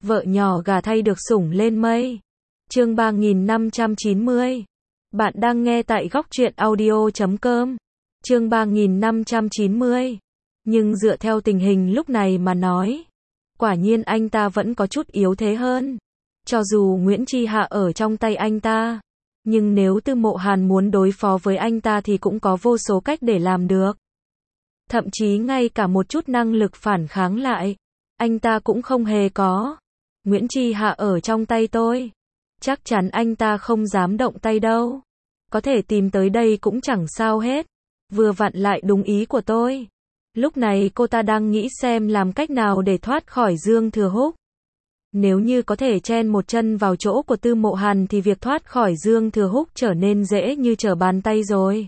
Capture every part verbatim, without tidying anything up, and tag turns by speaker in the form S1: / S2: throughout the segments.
S1: Vợ nhỏ gà thay được sủng lên mây. Chương ba nghìn năm trăm chín mươi. Bạn đang nghe tại góc truyện audio chấm com. Chương ba nghìn năm trăm chín mươi. Nhưng dựa theo tình hình lúc này mà nói, quả nhiên anh ta vẫn có chút yếu thế hơn. Cho dù Nguyễn Chi Hạ ở trong tay anh ta, nhưng nếu Tư Mộ Hàn muốn đối phó với anh ta thì cũng có vô số cách để làm được. Thậm chí ngay cả một chút năng lực phản kháng lại, anh ta cũng không hề có. Nguyễn Chi Hạ ở trong tay tôi, chắc chắn anh ta không dám động tay đâu. Có thể tìm tới đây cũng chẳng sao hết. Vừa vặn lại đúng ý của tôi. Lúc này cô ta đang nghĩ xem làm cách nào để thoát khỏi Dương Thừa Húc. Nếu như có thể chen một chân vào chỗ của Tư Mộ Hàn thì việc thoát khỏi Dương Thừa Húc trở nên dễ như trở bàn tay rồi.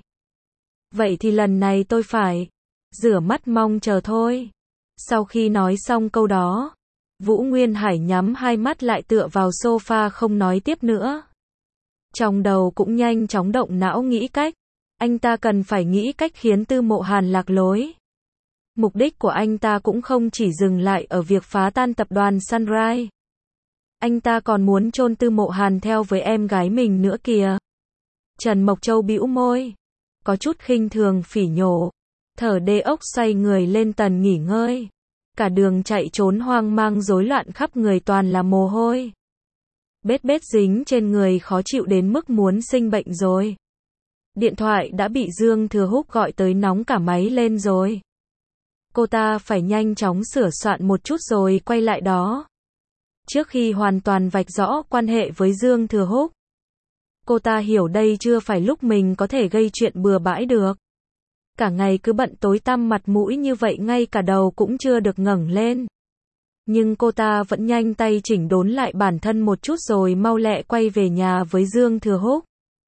S1: Vậy thì lần này tôi phải rửa mắt mong chờ thôi. Sau khi nói xong câu đó, Vũ Nguyên Hải nhắm hai mắt lại tựa vào sofa không nói tiếp nữa. Trong đầu cũng nhanh chóng động não nghĩ cách. Anh ta cần phải nghĩ cách khiến Tư Mộ Hàn lạc lối. Mục đích của anh ta cũng không chỉ dừng lại ở việc phá tan tập đoàn Sunrise. Anh ta còn muốn chôn Tư Mộ Hàn theo với em gái mình nữa kìa. Trần Mộc Châu bĩu môi, có chút khinh thường phỉ nhổ, thở đê ốc xoay người lên tầng nghỉ ngơi. Cả đường chạy trốn hoang mang rối loạn khắp người toàn là mồ hôi. Bết bết dính trên người khó chịu đến mức muốn sinh bệnh rồi. Điện thoại đã bị Dương Thừa Húc gọi tới nóng cả máy lên rồi. Cô ta phải nhanh chóng sửa soạn một chút rồi quay lại đó. Trước khi hoàn toàn vạch rõ quan hệ với Dương Thừa Húc, cô ta hiểu đây chưa phải lúc mình có thể gây chuyện bừa bãi được. Cả ngày cứ bận tối tăm mặt mũi như vậy ngay cả đầu cũng chưa được ngẩng lên. Nhưng cô ta vẫn nhanh tay chỉnh đốn lại bản thân một chút rồi mau lẹ quay về nhà với Dương Thừa Húc.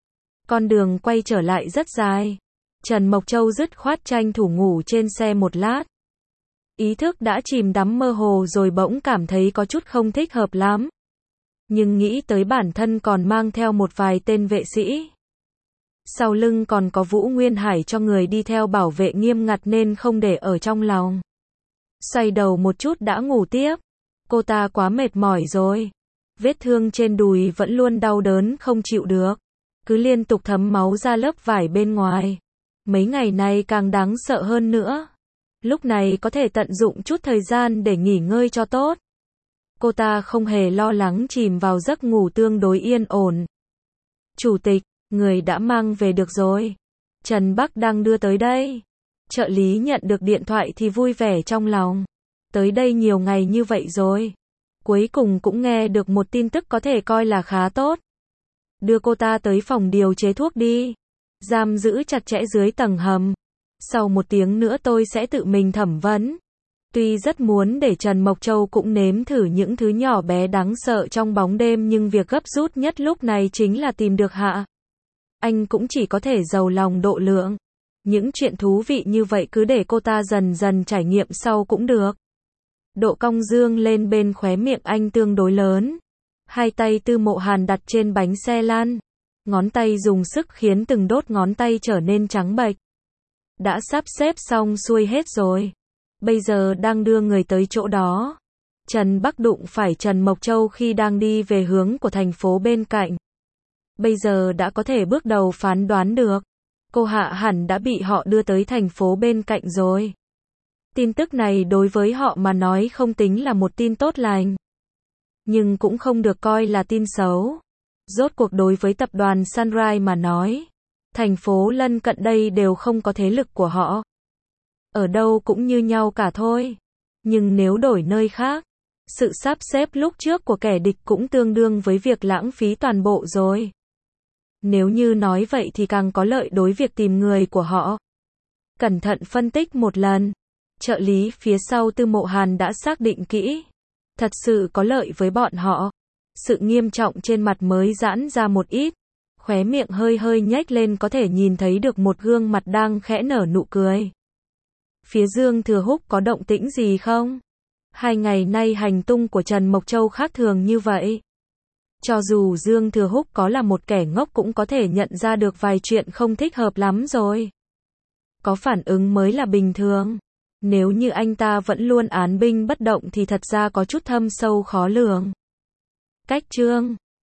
S1: Con đường quay trở lại rất dài. Trần Mộc Châu dứt khoát tranh thủ ngủ trên xe một lát. Ý thức đã chìm đắm mơ hồ rồi bỗng cảm thấy có chút không thích hợp lắm. Nhưng nghĩ tới bản thân còn mang theo một vài tên vệ sĩ. Sau lưng còn có Vũ Nguyên Hải cho người đi theo bảo vệ nghiêm ngặt nên không để ở trong lòng. Xoay đầu một chút đã ngủ tiếp. Cô ta quá mệt mỏi rồi. Vết thương trên đùi vẫn luôn đau đớn không chịu được. Cứ liên tục thấm máu ra lớp vải bên ngoài. Mấy ngày nay càng đáng sợ hơn nữa. Lúc này có thể tận dụng chút thời gian để nghỉ ngơi cho tốt. Cô ta không hề lo lắng chìm vào giấc ngủ tương đối yên ổn. Chủ tịch, người đã mang về được rồi. Trần Bắc đang đưa tới đây. Trợ lý nhận được điện thoại thì vui vẻ trong lòng. Tới đây nhiều ngày như vậy rồi. Cuối cùng cũng nghe được một tin tức có thể coi là khá tốt. Đưa cô ta tới phòng điều chế thuốc đi. Giam giữ chặt chẽ dưới tầng hầm. Sau một tiếng nữa tôi sẽ tự mình thẩm vấn. Tuy rất muốn để Trần Mộc Châu cũng nếm thử những thứ nhỏ bé đáng sợ trong bóng đêm nhưng việc gấp rút nhất lúc này chính là tìm được Hạ. Anh cũng chỉ có thể giàu lòng độ lượng. Những chuyện thú vị như vậy cứ để cô ta dần dần trải nghiệm sau cũng được. Độ cong dương lên bên khóe miệng anh tương đối lớn. Hai tay Tư Mộ Hàn đặt trên bánh xe lăn. Ngón tay dùng sức khiến từng đốt ngón tay trở nên trắng bệch. Đã sắp xếp xong xuôi hết rồi. Bây giờ đang đưa người tới chỗ đó. Trần Bắc đụng phải Trần Mộc Châu khi đang đi về hướng của thành phố bên cạnh. Bây giờ đã có thể bước đầu phán đoán được. Cô Hạ hẳn đã bị họ đưa tới thành phố bên cạnh rồi. Tin tức này đối với họ mà nói không tính là một tin tốt lành. Nhưng cũng không được coi là tin xấu. Rốt cuộc đối với tập đoàn Sunrise mà nói, thành phố lân cận đây đều không có thế lực của họ. Ở đâu cũng như nhau cả thôi. Nhưng nếu đổi nơi khác, sự sắp xếp lúc trước của kẻ địch cũng tương đương với việc lãng phí toàn bộ rồi. Nếu như nói vậy thì càng có lợi đối việc tìm người của họ. Cẩn thận phân tích một lần. Trợ lý phía sau Tư Mộ Hàn đã xác định kỹ. Thật sự có lợi với bọn họ. Sự nghiêm trọng trên mặt mới giãn ra một ít. Khóe miệng hơi hơi nhếch lên có thể nhìn thấy được một gương mặt đang khẽ nở nụ cười. Phía Dương Thừa Húc có động tĩnh gì không? Hai ngày nay hành tung của Trần Mộc Châu khác thường như vậy. Cho dù Dương Thừa Húc có là một kẻ ngốc cũng có thể nhận ra được vài chuyện không thích hợp lắm rồi. Có phản ứng mới là bình thường. Nếu như anh ta vẫn luôn án binh bất động thì thật ra có chút thâm sâu khó lường. Cách chương